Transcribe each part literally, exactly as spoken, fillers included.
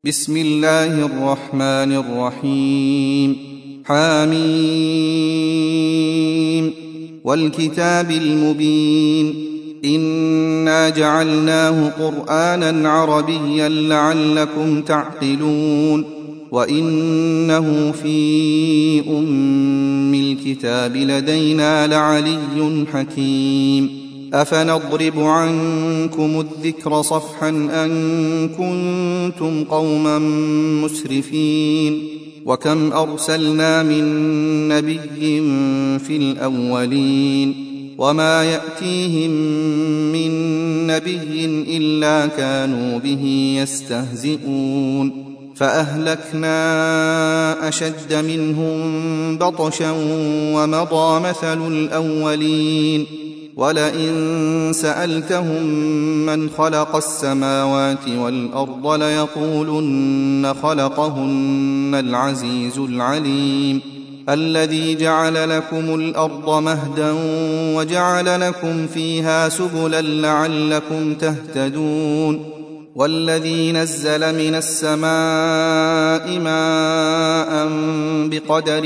بسم الله الرحمن الرحيم. حميم والكتاب المبين إنا جعلناه قرآنا عربيا لعلكم تعقلون وإنه في أم الكتاب لدينا لعلي حكيم. أفنضرب عنكم الذكر صفحا أن كنتم قوما مسرفين وكم أرسلنا من نبي في الأولين وما يأتيهم من نبي إلا كانوا به يستهزئون فأهلكنا أشد منهم بطشا ومضى مثل الأولين ولئن سألتهم من خلق السماوات والأرض ليقولن خلقهن العزيز العليم الذي جعل لكم الأرض مهدا وجعل لكم فيها سبلا لعلكم تهتدون والذي نزل من السماء ماء بقدر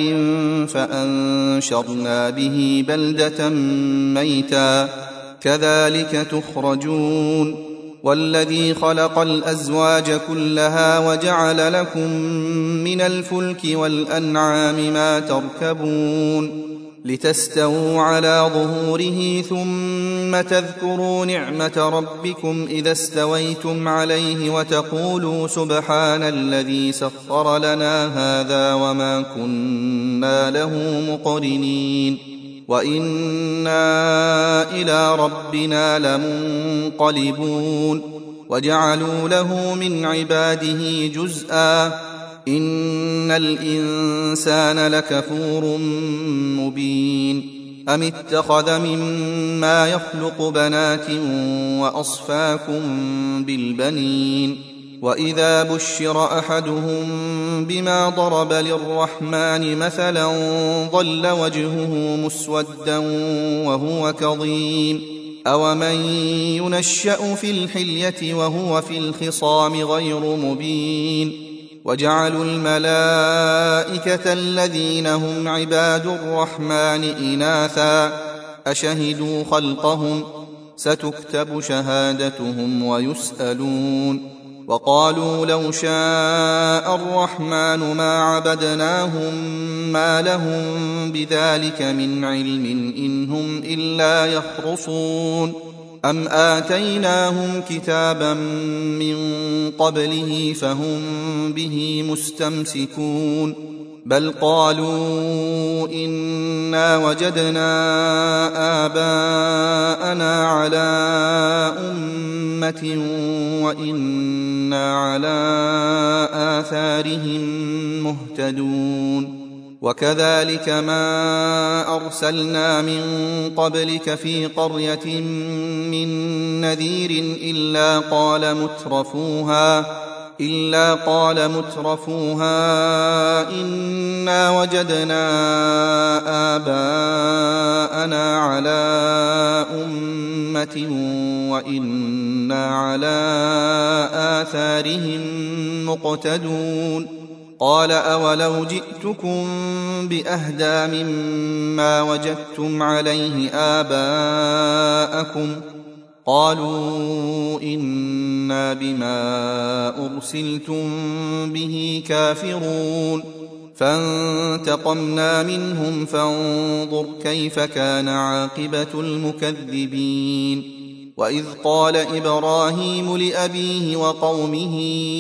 فأنشرنا به بلدة ميتا كذلك تخرجون والذي خلق الأزواج كلها وجعل لكم من الفلك والأنعام ما تركبون لتستووا على ظهوره ثم تذكروا نعمة ربكم إذا استويتم عليه وتقولوا سبحان الذي سخر لنا هذا وما كنا له مقرنين وإنا إلى ربنا لمنقلبون وجعلوا له من عباده جزءا إن الإنسان لكفور مبين أم اتخذ مما يخلق بنات وأصفاكم بالبنين وإذا بشر أحدهم بما ضرب للرحمن مثلا ظل وجهه مسودا وهو كظيم أومن ينشأ في الحلية وهو في الخصام غير مبين وجعلوا الملائكة الذين هم عباد الرحمن إناثا أشهدوا خلقهم ستكتب شهادتهم ويسألون وقالوا لو شاء الرحمن ما عبدناهم ما لهم بذلك من علم إن هم إلا يخرصون أم آتيناهم كتابا من قبله فهم به مستمسكون بل قالوا إنا وجدنا آباءنا على أمة وإنا على آثارهم مهتدون وكذلك ما أرسلنا من قبلك في قرية من نذير إلا قال مترفوها إلا قال مترفوها إنا وجدنا آباءنا على أمة وإنا على آثارهم مقتدون قال أولو جئتكم بأهدى مما وجدتم عليه آباءكم قالوا إنا بما أرسلتم به كافرون فانتقمنا منهم فانظر كيف كان عاقبة المكذبين وإذ قال إبراهيم لأبيه وقومه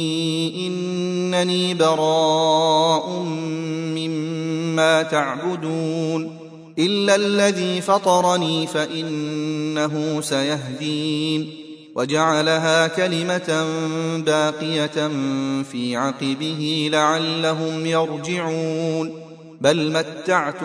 إنني براء مما تعبدون إلا الذي فطرني فإنه سيهدين وجعلها كلمة باقية في عقبه لعلهم يرجعون بل متعت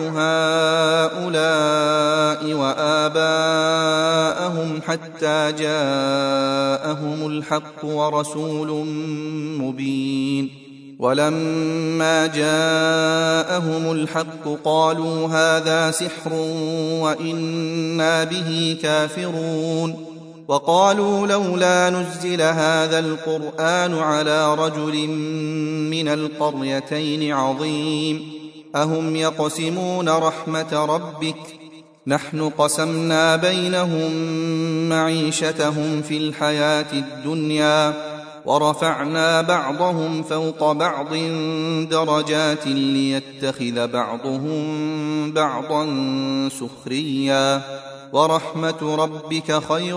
هؤلاء وآباءهم حتى جاءهم الحق ورسول مبين ولما جاءهم الحق قالوا هذا سحر وإنا به كافرون وقالوا لولا نزل هذا القرآن على رجل من القريتين عظيم أهم يقسمون رحمة ربك نحن قسمنا بينهم معيشتهم في الحياة الدنيا ورفعنا بعضهم فوق بعض درجات ليتخذ بعضهم بعضا سخريا ورحمة ربك خير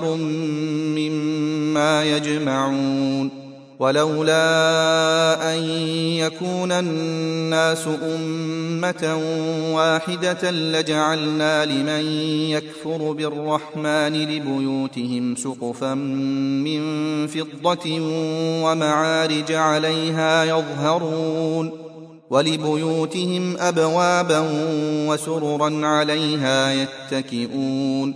مما يجمعون ولولا أن يكون الناس أمة واحدة لجعلنا لمن يكفر بالرحمن لبيوتهم سقفا من فضة ومعارج عليها يظهرون ولبيوتهم أبوابا وسررا عليها يتكئون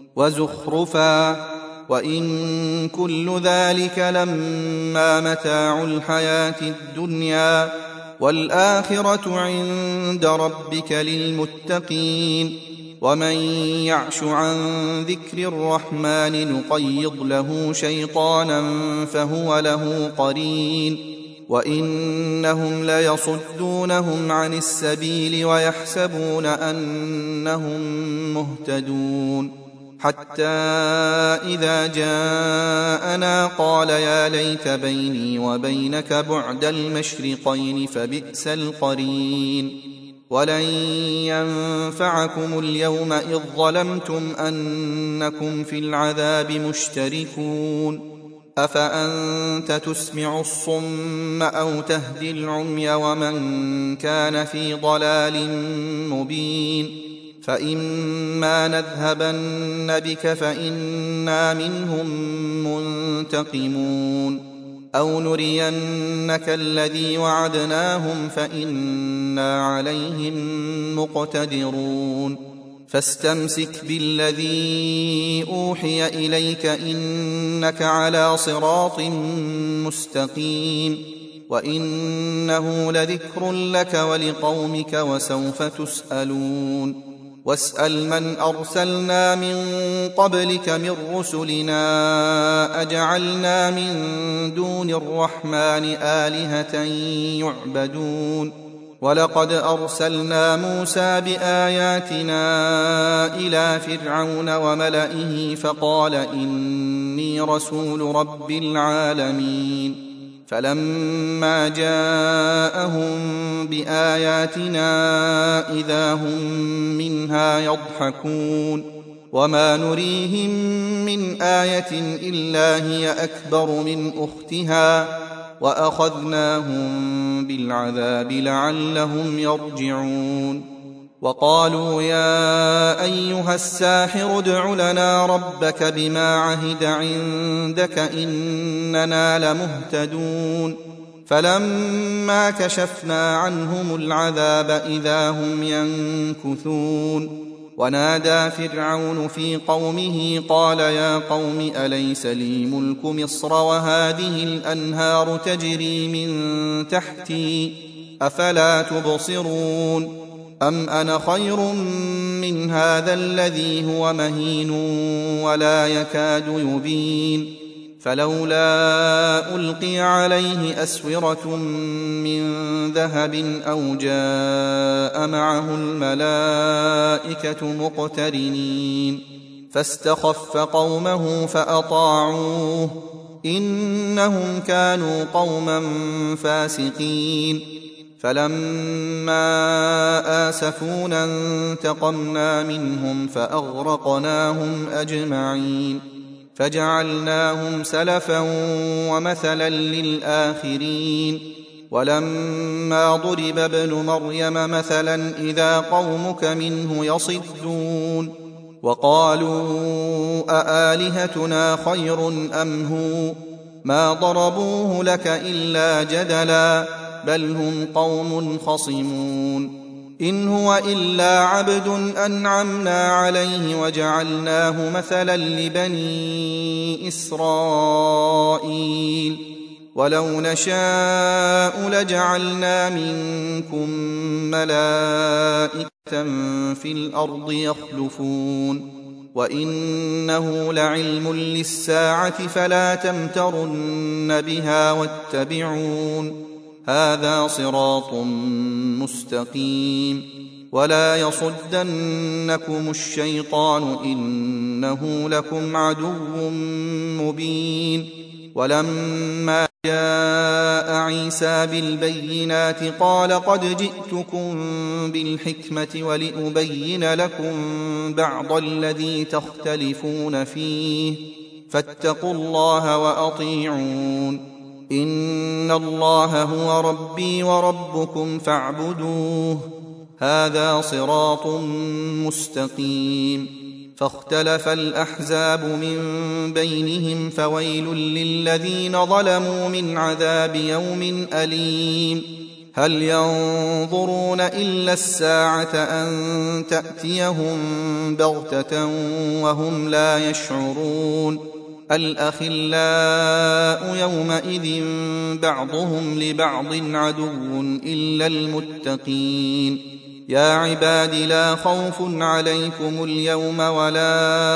وزخرفا وإن كل ذلك لما متاع الحياة الدنيا والآخرة عند ربك للمتقين ومن يعش عن ذكر الرحمن نقيض له شيطانا فهو له قرين وإنهم ليصدونهم عن السبيل ويحسبون أنهم مهتدون حتى إذا جاءنا قال يا ليت بيني وبينك بعد المشرقين فبئس القرين ولن ينفعكم اليوم إذ ظلمتم أنكم في العذاب مشتركون أفأنت تسمع الصم أو تهدي العمي ومن كان في ضلال مبين فإما نذهبن بك فإنا منهم منتقمون أو نرينك الذي وعدناهم فإنا عليهم مقتدرون فاستمسك بالذي أوحي إليك إنك على صراط مستقيم وإنه لذكر لك ولقومك وسوف تسألون واسأل من أرسلنا من قبلك من رسلنا أجعلنا من دون الرحمن آلهة يعبدون ولقد أرسلنا موسى بآياتنا إلى فرعون وملئه فقال إني رسول رب العالمين فلما جاءهم بآياتنا إذا هم منها يضحكون وما نريهم من آية إلا هي أكبر من أختها وأخذناهم بالعذاب لعلهم يرجعون وقالوا يا أيها الساحر ادع لنا ربك بما عهد عندك إننا لمهتدون فلما كشفنا عنهم العذاب إذا هم ينكثون ونادى فرعون في قومه قال يا قوم أليس لي ملك مصر وهذه الأنهار تجري من تحتي أفلا تبصرون أم أنا خير من هذا الذي هو مهين ولا يكاد يبين فلولا ألقي عليه أسورة من ذهب أو جاء معه الملائكة مقترنين فاستخف قومه فأطاعوه إنهم كانوا قوما فاسقين فلما آسفونا انتقمنا منهم فأغرقناهم أجمعين فجعلناهم سلفا ومثلا للآخرين ولما ضرب ابن مريم مثلا إذا قومك منه يصدون وقالوا أآلهتنا خير أم هو ما ضربوه لك إلا جدلا بل هم قوم خصمون إن هو إلا عبد أنعمنا عليه وجعلناه مثلا لبني إسرائيل ولو نشاء لجعلنا منكم ملائكة في الأرض يخلفون وإنه لعلم للساعة فلا تمترن بها واتبعون هذا صراط مستقيم ولا يصدنكم الشيطان إنه لكم عدو مبين ولما جاء عيسى بالبينات قال قد جئتكم بالحكمة ولأبين لكم بعض الذي تختلفون فيه فاتقوا الله وأطيعون إن الله هو ربي وربكم فاعبدوه هذا صراط مستقيم فاختلف الأحزاب من بينهم فويل للذين ظلموا من عذاب يوم أليم هل ينظرون إلا الساعة أن تأتيهم بغتة وهم لا يشعرون الأخلاء يومئذ بعضهم لبعض عدو إلا المتقين يا عباد لا خوف عليكم اليوم ولا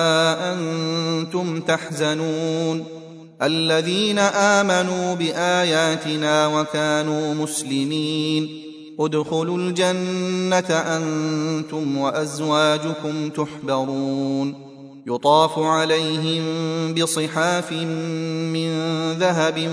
أنتم تحزنون الذين آمنوا بآياتنا وكانوا مسلمين ادخلوا الجنة أنتم وأزواجكم تحبرون يطاف عليهم بصحاف من ذهب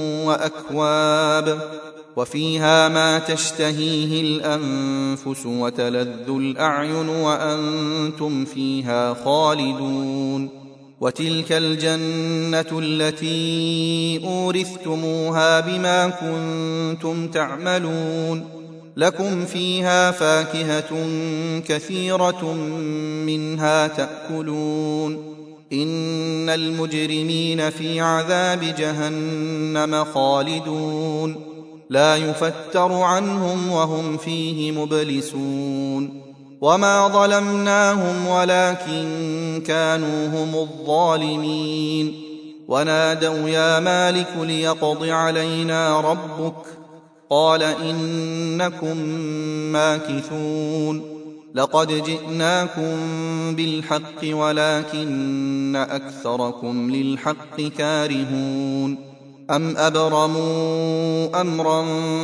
وأكواب وفيها ما تشتهيه الأنفس وتلذ الأعين وأنتم فيها خالدون وتلك الجنة التي أورثتموها بما كنتم تعملون لكم فيها فاكهة كثيرة منها تأكلون إن المجرمين في عذاب جهنم خالدون لا يفتر عنهم وهم فيه مبلسون وما ظلمناهم ولكن كانوا هم الظالمين ونادوا يا مالك ليقض علينا ربك قال إنكم ماكثون لقد جئناكم بالحق ولكن أكثركم للحق كارهون أم أبرموا أمرا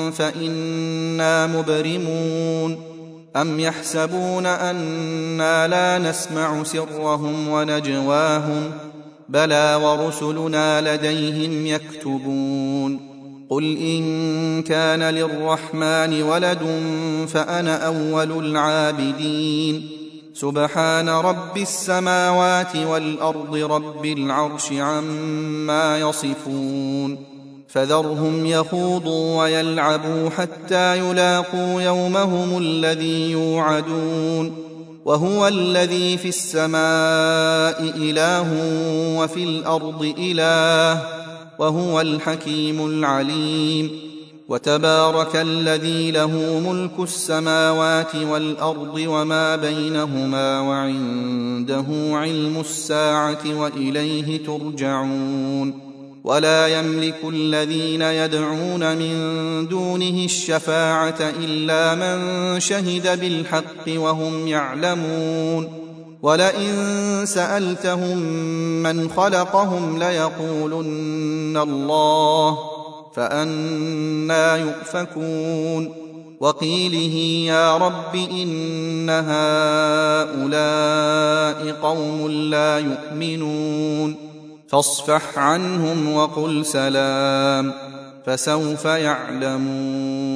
فإنا مبرمون أم يحسبون أنا لا نسمع سرهم ونجواهم بلى ورسلنا لديهم يكتبون قل إن كان للرحمن ولد فأنا أول العابدين سبحان رب السماوات والأرض رب العرش عما يصفون فذرهم يخوضوا ويلعبوا حتى يلاقوا يومهم الذي يوعدون وهو الذي في السماء إله وفي الأرض إله وهو الحكيم العليم وتبارك الذي له ملك السماوات والأرض وما بينهما وعنده علم الساعة وإليه ترجعون ولا يملك الذين يدعون من دونه الشفاعة إلا من شهد بالحق وهم يعلمون ولئن سألتهم من خلقهم ليقولن الله فأنى يؤفكون وقيله يا رب إن هؤلاء قوم لا يؤمنون فاصفح عنهم وقل سلام فسوف يعلمون